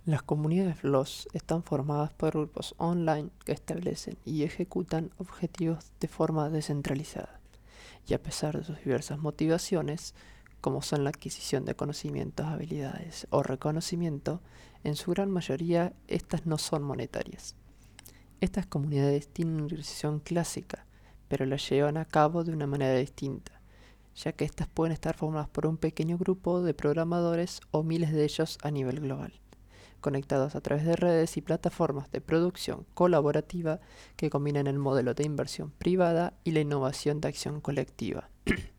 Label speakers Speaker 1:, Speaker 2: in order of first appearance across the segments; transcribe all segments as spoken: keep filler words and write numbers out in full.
Speaker 1: Las comunidades FLOSS están formadas por grupos online que establecen y ejecutan objetivos de forma descentralizada, y a pesar de sus diversas motivaciones, como son la adquisición de conocimientos, habilidades o reconocimiento, en su gran mayoría estas no son monetarias. Estas comunidades tienen una organización clásica, pero la llevan a cabo de una manera distinta, ya que estas pueden estar formadas por un pequeño grupo de programadores o miles de ellos a nivel global, conectados a través de redes y plataformas de producción colaborativa que combinan el modelo de inversión privada y la innovación de acción colectiva.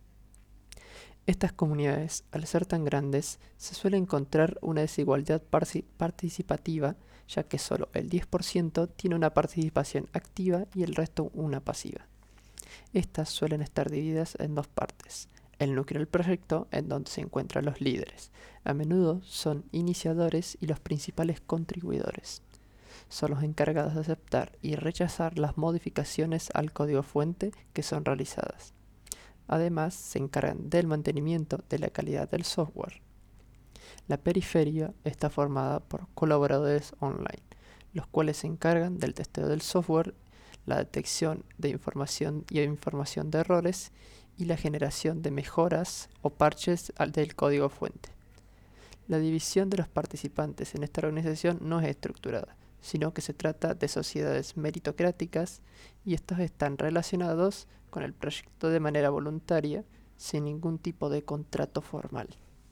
Speaker 1: Estas comunidades, al ser tan grandes, se suele encontrar una desigualdad participativa, ya que solo el diez por ciento tiene una participación activa y el resto una pasiva. Estas suelen estar divididas en dos partes: el núcleo del proyecto, en donde se encuentran los líderes. A menudo son iniciadores y los principales contribuidores. Son los encargados de aceptar y rechazar las modificaciones al código fuente que son realizadas. Además, se encargan del mantenimiento de la calidad del software. La periferia está formada por colaboradores online, los cuales se encargan del testeo del software, la detección de información y información de errores y la generación de mejoras o parches del código fuente. La división de los participantes en esta organización no es estructurada, sino que se trata de sociedades meritocráticas, y estos están relacionados con el proyecto de manera voluntaria, sin ningún tipo de contrato formal.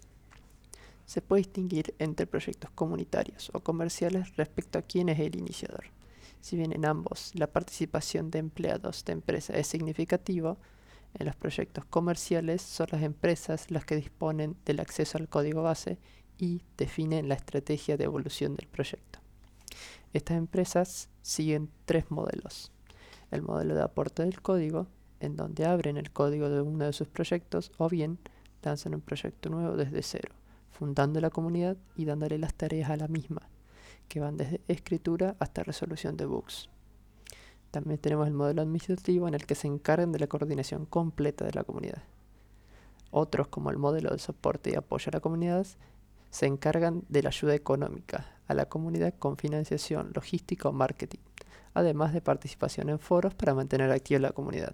Speaker 1: Se puede distinguir entre proyectos comunitarios o comerciales respecto a quién es el iniciador. Si bien en ambos la participación de empleados de empresa es significativa, en los proyectos comerciales son las empresas las que disponen del acceso al código base y definen la estrategia de evolución del proyecto. Estas empresas siguen tres modelos: el modelo de aporte del código, en donde abren el código de uno de sus proyectos, o bien lanzan un proyecto nuevo desde cero, fundando la comunidad y dándole las tareas a la misma, que van desde escritura hasta resolución de bugs. También tenemos el modelo administrativo, en el que se encargan de la coordinación completa de la comunidad. Otros, como el modelo de soporte y apoyo a la comunidad, se encargan de la ayuda económica a la comunidad con financiación, logística o marketing, además de participación en foros para mantener activa la comunidad.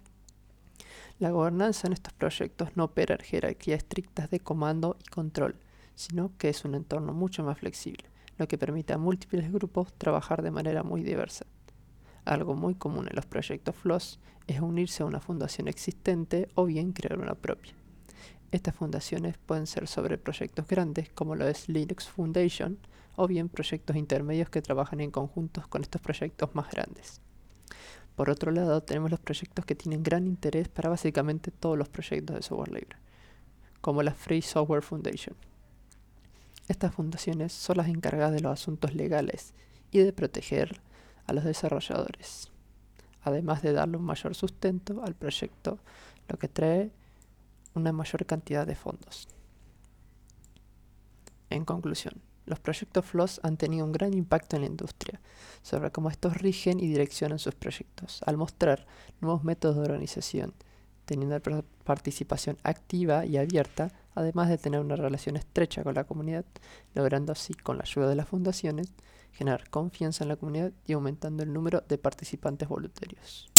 Speaker 1: La gobernanza en estos proyectos no opera en jerarquías estrictas de comando y control, sino que es un entorno mucho más flexible, lo que permite a múltiples grupos trabajar de manera muy diversa. Algo muy común en los proyectos FLOSS es unirse a una fundación existente o bien crear una propia. Estas fundaciones pueden ser sobre proyectos grandes, como lo es Linux Foundation, o bien proyectos intermedios que trabajan en conjuntos con estos proyectos más grandes. Por otro lado, tenemos los proyectos que tienen gran interés para básicamente todos los proyectos de software libre, como la Free Software Foundation. Estas fundaciones son las encargadas de los asuntos legales y de proteger a los desarrolladores, además de darle un mayor sustento al proyecto, lo que trae una mayor cantidad de fondos. En conclusión, los proyectos FLOSS han tenido un gran impacto en la industria sobre cómo estos rigen y direccionan sus proyectos, al mostrar nuevos métodos de organización, teniendo participación activa y abierta, además de tener una relación estrecha con la comunidad, logrando así, con la ayuda de las fundaciones, generar confianza en la comunidad y aumentando el número de participantes voluntarios.